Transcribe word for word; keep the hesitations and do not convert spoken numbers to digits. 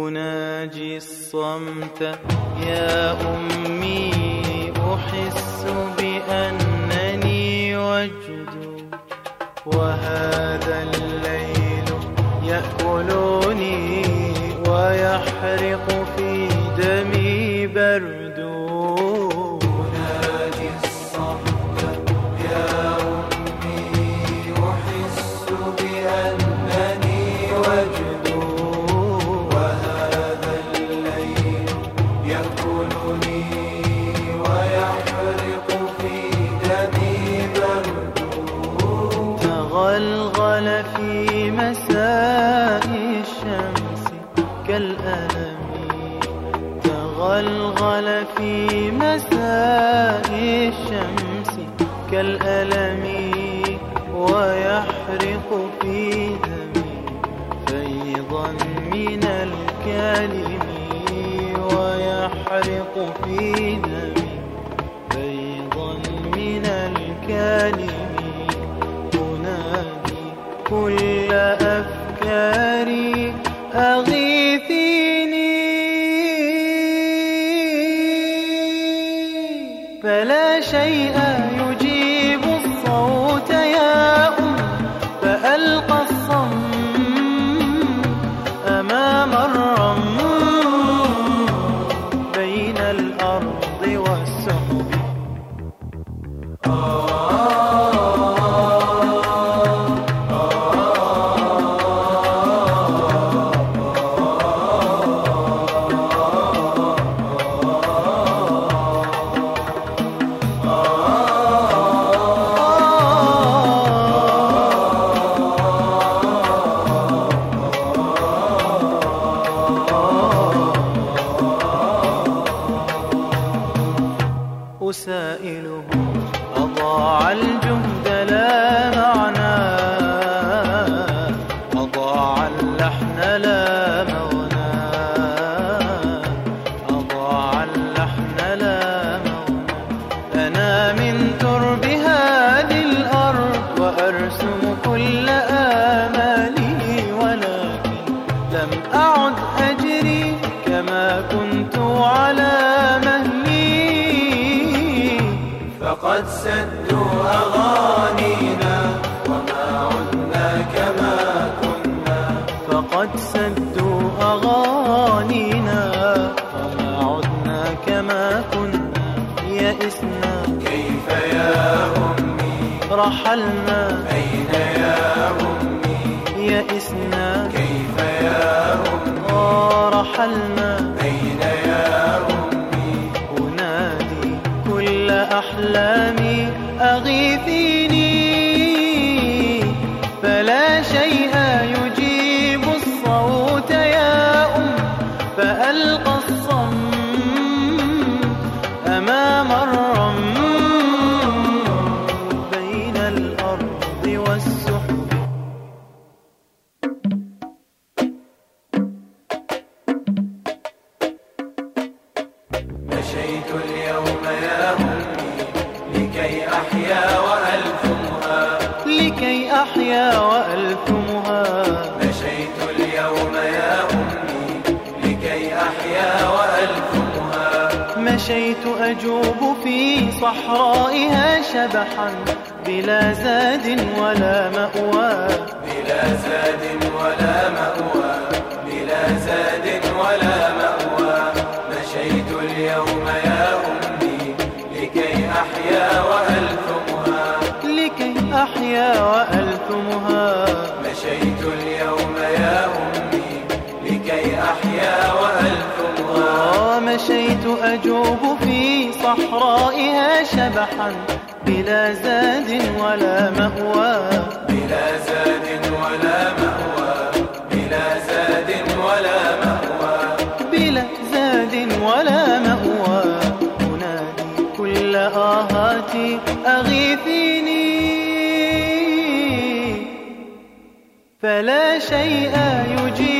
أناجي الصمت يا أمي، أحس بأنني وجد، وهذا الليل يأكلني ويحرق في دمي برد. أناجي الصمت يا أمي، أحس بأنني وجد، وهذا الليل يأكلني ويحرق في دمي برد. تغلغل في مساء الشمس كالألم، تغلغل في مساء الشمس كالألم، ويحرق في دمي فيضا من الكلم، ويحرق في دمي فيضا من الكلم. أنادي كل أفكاري أغيثيني، فلا شيء يجيب الصوت يا أم، فألقى الصم أمام الرم بين الأرض والسحب. أسائله أضاع الجهد لا معنى، أضاع اللحن لا مغنى، أضاع اللحن لا مغنى. أنا من ترب هذه الأرض وأرسم كل آمالي، ولكن لم أعد أجري كما كنت على مهلي. فقد سدوا أغانينا وما عدنا كما كنا، فقد سدوا أغانينا وما عدنا كما كنا. يئسنا كيف يا أمي، رحلنا أين يا أمي. يئسنا كيف يا أمي، رحلنا أين يا أمي. أنادي كل أحلامي أغيثيني، فلا شيء يجيب الصوت يا أم، فألقى الصم أمام الرم بين الأرض والسحب. مشيت اليوم يا أمي لكي أحيا وألثمها، لكي أحيا وألثمها. مشيت اليوم يا أمي لكي أحيا وألثمها. مشيت أجوب في صحرائها شبحا بلا زاد ولا مأوى، بلا زاد ولا مأوى، بلا زاد ولا مأوى. مشيت اليوم يا أمي لكي أحيا وألثمها، لكي أحيا وألثمها. مشيت اليوم يا أمي لكي أحيا وألثمها. مشيت أجوب في صحرائها شبحا بلا زاد ولا مأوى، بلا زاد ولا مأوى، بلا زاد ولا مأوى، بلا زاد ولا مأوى. أنادي كل آهاتي أغيثيني، فلا شيء يجيب